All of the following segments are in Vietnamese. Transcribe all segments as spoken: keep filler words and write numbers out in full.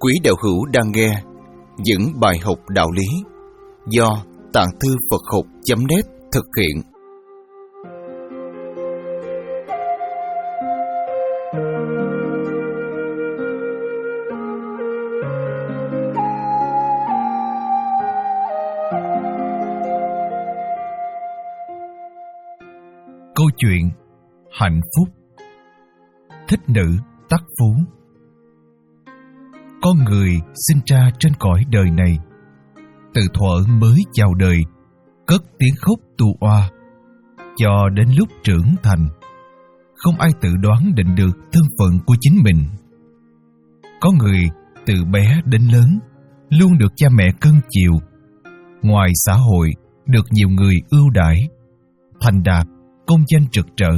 Quý đạo hữu đang nghe những bài học đạo lý do Tạng Thư Phật Học chấm net thực hiện. Câu chuyện hạnh phúc. Thích nữ tắc phú. Con người sinh ra trên cõi đời này, từ thuở mới chào đời, cất tiếng khóc tu oa, cho đến lúc trưởng thành, không ai tự đoán định được thân phận của chính mình. Có người từ bé đến lớn luôn được cha mẹ cưng chiều, ngoài xã hội được nhiều người ưu đãi, thành đạt, công danh rực rỡ.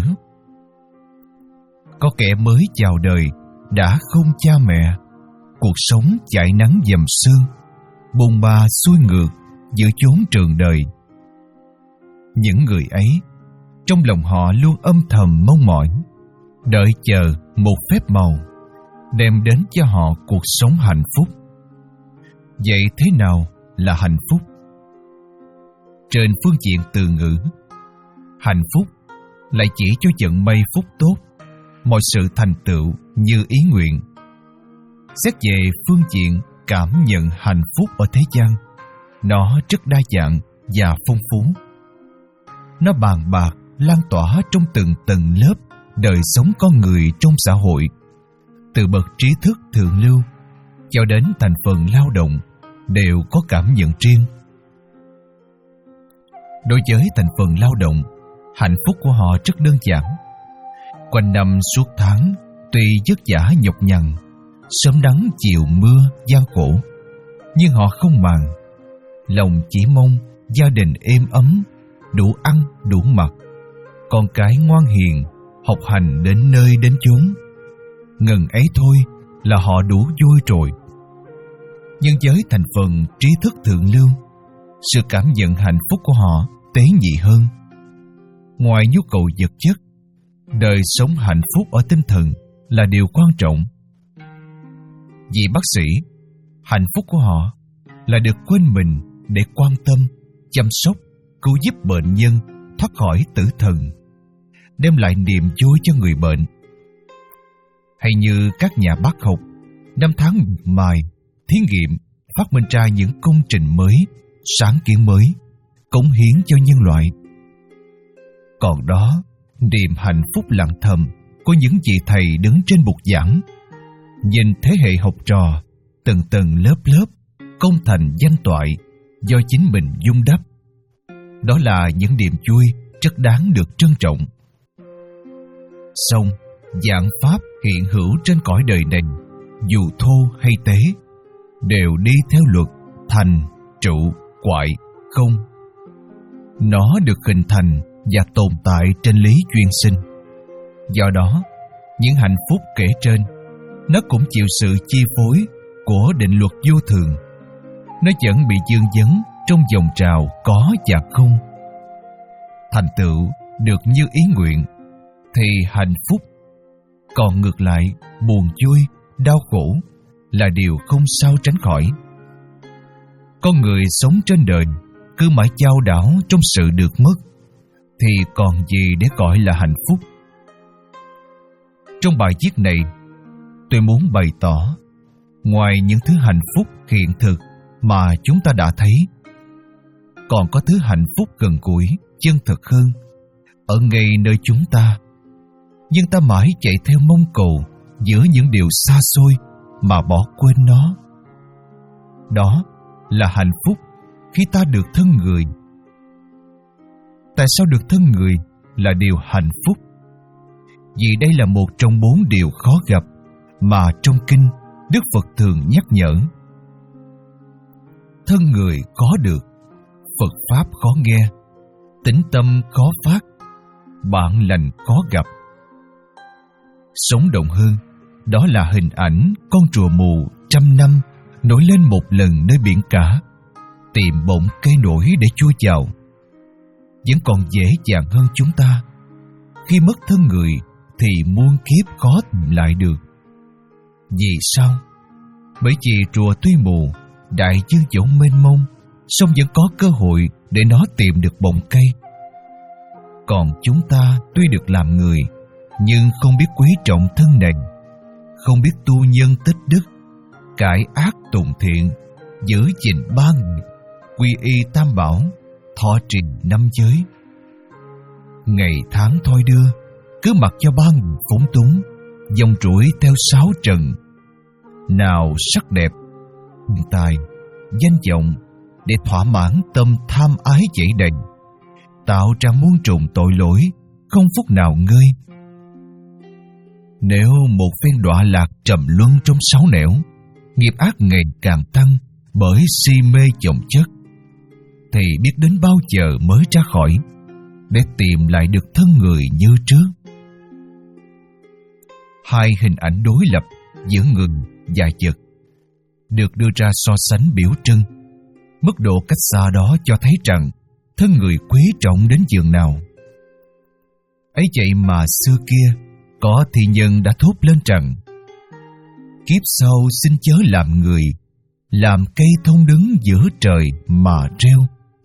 Có kẻ mới chào đời đã không cha mẹ, cuộc sống chạy nắng dầm sương, bồn ba xuôi ngược giữa chốn trường đời. Những người ấy, trong lòng họ luôn âm thầm mong mỏi, đợi chờ một phép màu đem đến cho họ cuộc sống hạnh phúc. Vậy thế nào là hạnh phúc? Trên phương diện từ ngữ, hạnh phúc lại chỉ cho vận may phúc tốt, mọi sự thành tựu như ý nguyện. Xét về phương diện cảm nhận hạnh phúc ở thế gian, nó rất đa dạng và phong phú. Nó bàn bạc lan tỏa trong từng tầng lớp đời sống con người trong xã hội, từ bậc trí thức thượng lưu cho đến thành phần lao động đều có cảm nhận riêng. Đối với thành phần lao động, hạnh phúc của họ rất đơn giản. Quanh năm suốt tháng, tuy vất vả nhọc nhằn, sớm nắng chiều mưa gian khổ, nhưng họ không màng. Lòng chỉ mong gia đình êm ấm, đủ ăn đủ mặc, con cái ngoan hiền, học hành đến nơi đến chốn. Ngần ấy thôi là họ đủ vui rồi. Nhưng với thành phần trí thức thượng lưu, sự cảm nhận hạnh phúc của họ tế nhị hơn. Ngoài nhu cầu vật chất, đời sống hạnh phúc ở tinh thần là điều quan trọng. Vì bác sĩ, hạnh phúc của họ là được quên mình để quan tâm, chăm sóc, cứu giúp bệnh nhân thoát khỏi tử thần, đem lại niềm vui cho người bệnh. Hay như các nhà bác học, năm tháng miệt mài, thí nghiệm, phát minh ra những công trình mới, sáng kiến mới, cống hiến cho nhân loại. Còn đó, niềm hạnh phúc lặng thầm của những vị thầy đứng trên bục giảng, nhìn thế hệ học trò từng tầng lớp lớp công thành danh toại do chính mình vun đắp. Đó là những niềm vui rất đáng được trân trọng. Song vạn pháp hiện hữu trên cõi đời này, dù thô hay tế, đều đi theo luật thành, trụ, hoại, không. Nó được hình thành và tồn tại trên lý duyên sinh. Do đó, những hạnh phúc kể trên, nó cũng chịu sự chi phối của định luật vô thường. Nó vẫn bị dương vấn trong dòng trào có và không. Thành tựu được như ý nguyện thì hạnh phúc, còn ngược lại buồn vui, đau khổ là điều không sao tránh khỏi. Con người sống trên đời cứ mãi chao đảo trong sự được mất, thì còn gì để gọi là hạnh phúc? Trong bài viết này, tôi muốn bày tỏ, ngoài những thứ hạnh phúc hiện thực mà chúng ta đã thấy, còn có thứ hạnh phúc gần gũi, chân thực hơn, ở ngay nơi chúng ta. Nhưng ta mãi chạy theo mong cầu giữa những điều xa xôi mà bỏ quên nó. Đó là hạnh phúc khi ta được thân người. Tại sao được thân người là điều hạnh phúc? Vì đây là một trong bốn điều khó gặp mà trong kinh Đức Phật thường nhắc nhở. Thân người có được, Phật Pháp khó nghe, tĩnh tâm khó phát, bạn lành khó gặp. Sống động hơn, đó là hình ảnh con rùa mù trăm năm nổi lên một lần nơi biển cả, tìm bỗng cây nổi để chui vào. Vẫn còn dễ dàng hơn chúng ta. Khi mất thân người thì muôn kiếp khó tìm lại được. Vì sao? Bởi vì rùa tuy mù, đại dương chỗ mênh mông, song vẫn có cơ hội để nó tìm được bọng cây. Còn chúng ta tuy được làm người, nhưng không biết quý trọng thân này, không biết tu nhân tích đức, cải ác tùng thiện, giữ gìn ba nghiệp, quy y tam bảo, thọ trì năm giới. Ngày tháng thoi đưa, cứ mặc cho ba người phóng túng, dòng chuỗi theo sáu trần. Nào sắc đẹp, tài, danh vọng, để thỏa mãn tâm tham ái dậy đầy, tạo ra muôn trùng tội lỗi, không phút nào ngơi. Nếu một phen đọa lạc trầm luân trong sáu nẻo, nghiệp ác ngày càng tăng bởi si mê chồng chất, thì biết đến bao giờ mới ra khỏi, để tìm lại được thân người như trước. Hai hình ảnh đối lập giữa người và vật được đưa ra so sánh biểu trưng. Mức độ cách xa đó cho thấy rằng thân người quý trọng đến giường nào. Ấy vậy mà xưa kia có thi nhân đã thốt lên rằng: kiếp sau xin chớ làm người, làm cây thông đứng giữa trời mà treo.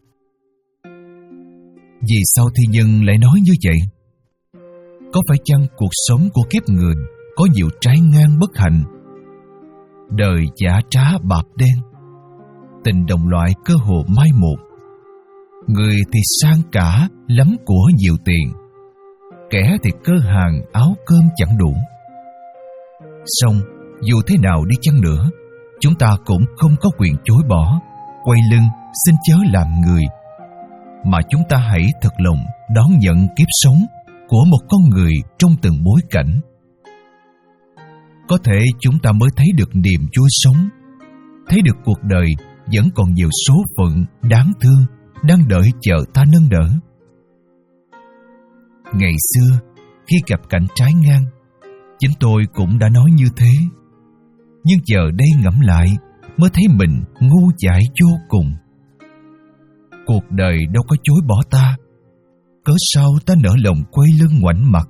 Vì sao thi nhân lại nói như vậy? Có phải chăng cuộc sống của kiếp người có nhiều trái ngang bất hạnh? Đời giả trá bạc đen, tình đồng loại cơ hồ mai một. Người thì sang cả lắm của nhiều tiền, kẻ thì cơ hàng áo cơm chẳng đủ. Song dù thế nào đi chăng nữa, chúng ta cũng không có quyền chối bỏ, quay lưng xin chớ làm người, mà chúng ta hãy thật lòng đón nhận kiếp sống của một con người trong từng bối cảnh. Có thể chúng ta mới thấy được niềm vui sống, thấy được cuộc đời vẫn còn nhiều số phận đáng thương đang đợi chờ ta nâng đỡ. Ngày xưa, khi gặp cảnh trái ngang, chính tôi cũng đã nói như thế. Nhưng giờ đây ngẫm lại mới thấy mình ngu dại vô cùng. Cuộc đời đâu có chối bỏ ta, cớ sao ta nỡ lòng quay lưng ngoảnh mặt.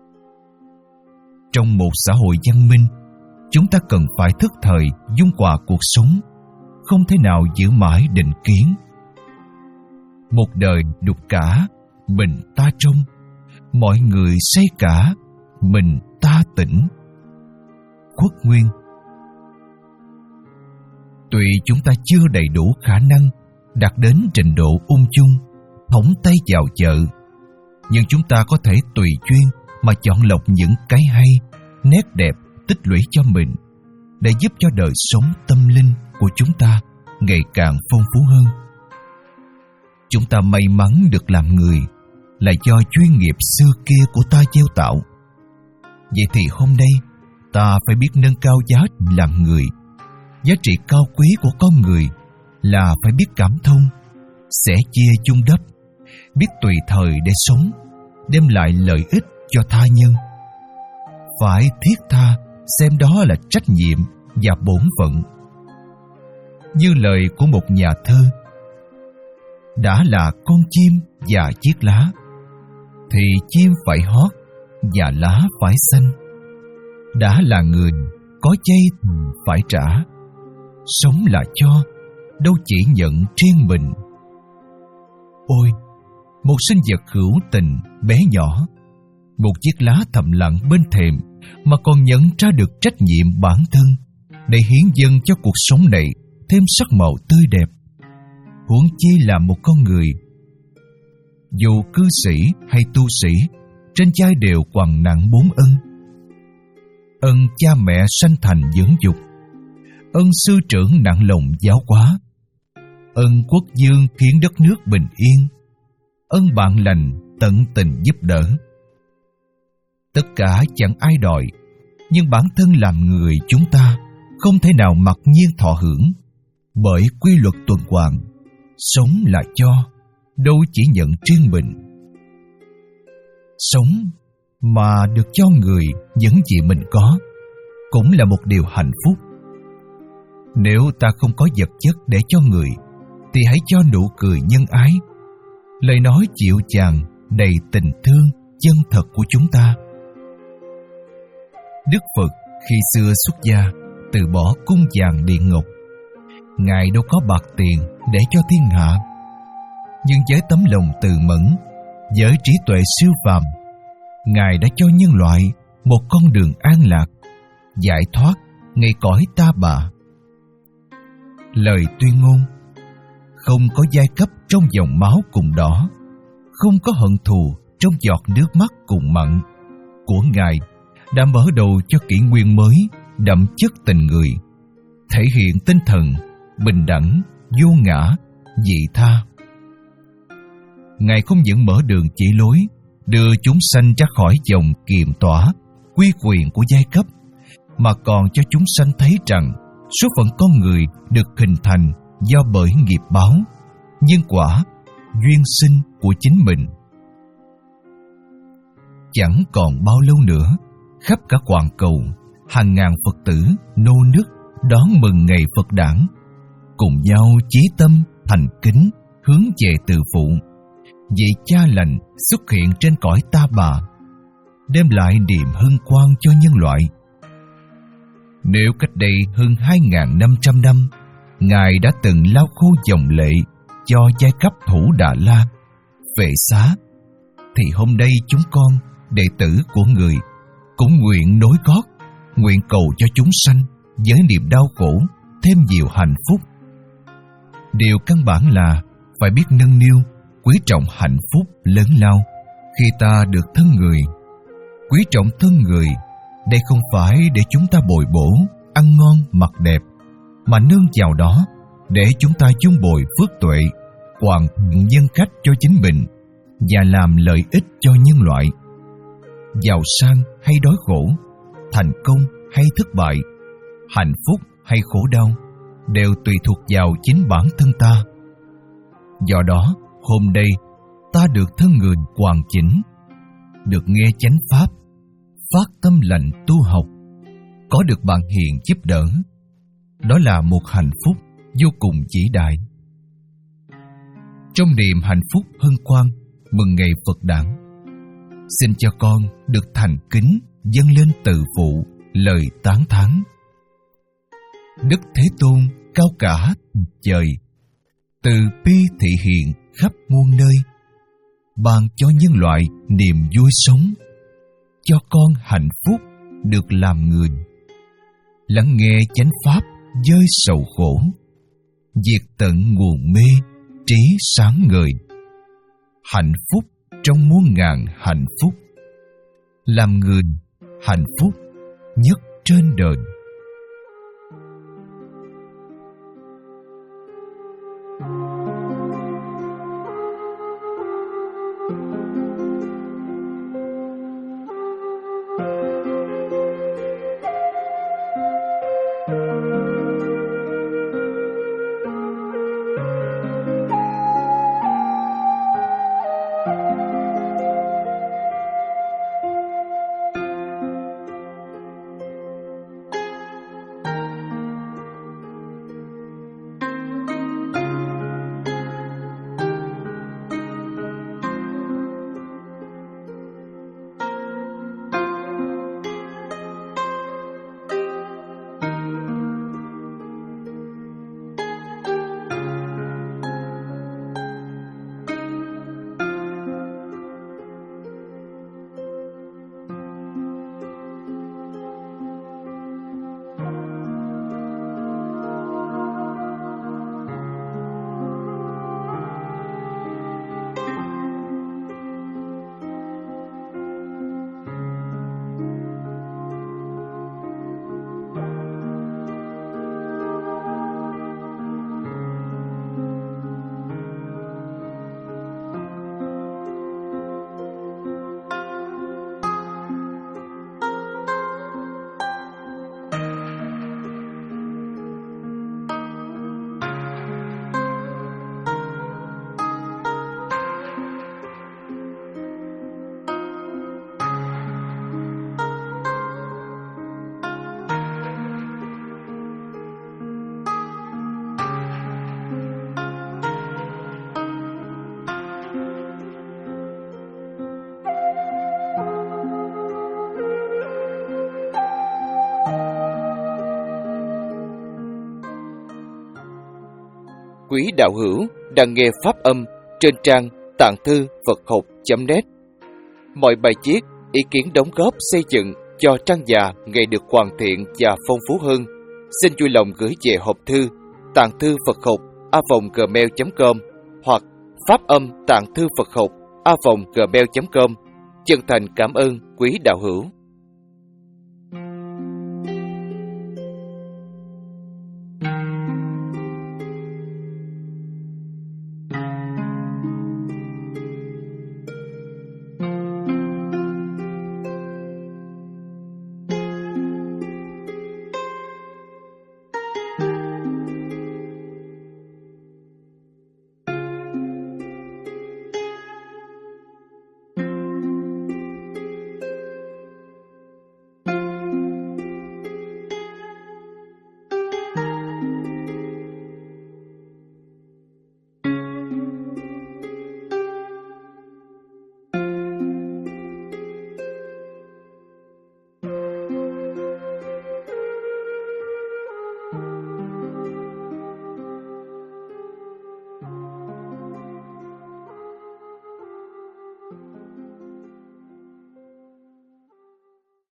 Trong một xã hội văn minh, chúng ta cần phải thức thời dung hòa cuộc sống, không thể nào giữ mãi định kiến. Một đời đục cả, mình ta trong, mọi người say cả, mình ta tỉnh. Khuất Nguyên. Tuy chúng ta chưa đầy đủ khả năng đạt đến trình độ ung dung, thõng tay vào chợ, nhưng chúng ta có thể tùy duyên mà chọn lọc những cái hay, nét đẹp tích lũy cho mình, để giúp cho đời sống tâm linh của chúng ta ngày càng phong phú hơn. Chúng ta may mắn được làm người là do chuyên nghiệp xưa kia của ta gieo tạo. Vậy thì hôm nay ta phải biết nâng cao giá trị làm người. Giá trị cao quý của con người là phải biết cảm thông, sẻ chia chung đắp, biết tùy thời để sống, đem lại lợi ích cho tha nhân. Phải thiết tha xem đó là trách nhiệm và bổn phận. Như lời của một nhà thơ: đã là con chim và chiếc lá, thì chim phải hót và lá phải xanh. Đã là người, có chay phải trả. Sống là cho, đâu chỉ nhận riêng mình. Ôi, một sinh vật hữu tình bé nhỏ, một chiếc lá thầm lặng bên thềm mà còn nhận ra được trách nhiệm bản thân để hiến dâng cho cuộc sống này thêm sắc màu tươi đẹp. Huống chi là một con người. Dù cư sĩ hay tu sĩ, trên vai đều quằn nặng bốn ân: ân cha mẹ sanh thành dưỡng dục, ân sư trưởng nặng lòng giáo hóa, ân quốc dương khiến đất nước bình yên, ân bạn lành tận tình giúp đỡ. Tất cả chẳng ai đòi, nhưng bản thân làm người chúng ta không thể nào mặc nhiên thọ hưởng, bởi quy luật tuần hoàn. Sống là cho, đâu chỉ nhận riêng mình. Sống mà được cho người những gì mình có cũng là một điều hạnh phúc. Nếu ta không có vật chất để cho người, thì hãy cho nụ cười nhân ái, lời nói dịu dàng đầy tình thương chân thật của chúng ta. Đức Phật khi xưa xuất gia từ bỏ cung vàng điện ngọc. Ngài đâu có bạc tiền để cho thiên hạ, nhưng với tấm lòng từ mẫn, với trí tuệ siêu phàm, Ngài đã cho nhân loại một con đường an lạc, giải thoát ngay cõi ta bà. Lời tuyên ngôn: không có giai cấp trong dòng máu cùng đỏ, không có hận thù trong giọt nước mắt cùng mặn, của Ngài đã mở đầu cho kỷ nguyên mới đậm chất tình người, thể hiện tinh thần bình đẳng, vô ngã, vị tha. Ngài không những mở đường chỉ lối, đưa chúng sanh ra khỏi dòng kiềm tỏa, quy quyền của giai cấp, mà còn cho chúng sanh thấy rằng số phận con người được hình thành do bởi nghiệp báo, nhân quả, duyên sinh của chính mình. Chẳng còn bao lâu nữa, khắp cả toàn cầu, hàng ngàn Phật tử nô nức đón mừng ngày Phật đản, cùng nhau chí tâm thành kính hướng về từ phụ, vị cha lành xuất hiện trên cõi ta bà, đem lại niềm hân hoan cho nhân loại. Nếu cách đây hơn hai nghìn năm trăm năm, Ngài đã từng lau khô dòng lệ cho giai cấp thủ Đà La, Vệ Xá, thì hôm nay chúng con, đệ tử của Người, cũng nguyện nối gót, nguyện cầu cho chúng sanh với niềm đau khổ thêm nhiều hạnh phúc. Điều căn bản là phải biết nâng niu, quý trọng hạnh phúc lớn lao khi ta được thân người. Quý trọng thân người, đây không phải để chúng ta bồi bổ, ăn ngon, mặc đẹp, mà nương vào đó để chúng ta dung bồi phước tuệ, hoàn thiện nhân cách cho chính mình và làm lợi ích cho nhân loại. Giàu sang hay đói khổ, thành công hay thất bại, hạnh phúc hay khổ đau đều tùy thuộc vào chính bản thân ta. Do đó, hôm nay ta được thân người hoàn chỉnh, được nghe chánh pháp, phát tâm lành tu học, có được bạn hiền giúp đỡ, đó là một hạnh phúc vô cùng vĩ đại. Trong niềm hạnh phúc hân hoan mừng ngày Phật đản, xin cho con được thành kính dâng lên từ phụ lời tán thán. Đức Thế Tôn cao cả trời, từ bi thị hiện khắp muôn nơi, ban cho nhân loại niềm vui sống, cho con hạnh phúc được làm người. Lắng nghe chánh pháp dơi sầu khổ, diệt tận nguồn mê trí sáng ngời. Hạnh phúc trong muôn ngàn hạnh phúc, làm người hạnh phúc nhất trên đời. quý đạo hữu đang nghe pháp âm trên trang tạng thư Phật học chấm net. Mọi bài viết, ý kiến đóng góp xây dựng cho trang già ngày được hoàn thiện và phong phú hơn, xin vui lòng gửi về hộp thư tạng thư Phật học a vòng gmail chấm com hoặc pháp âm tạng thư Phật học a vòng gmail chấm com. Chân thành cảm ơn quý đạo hữu.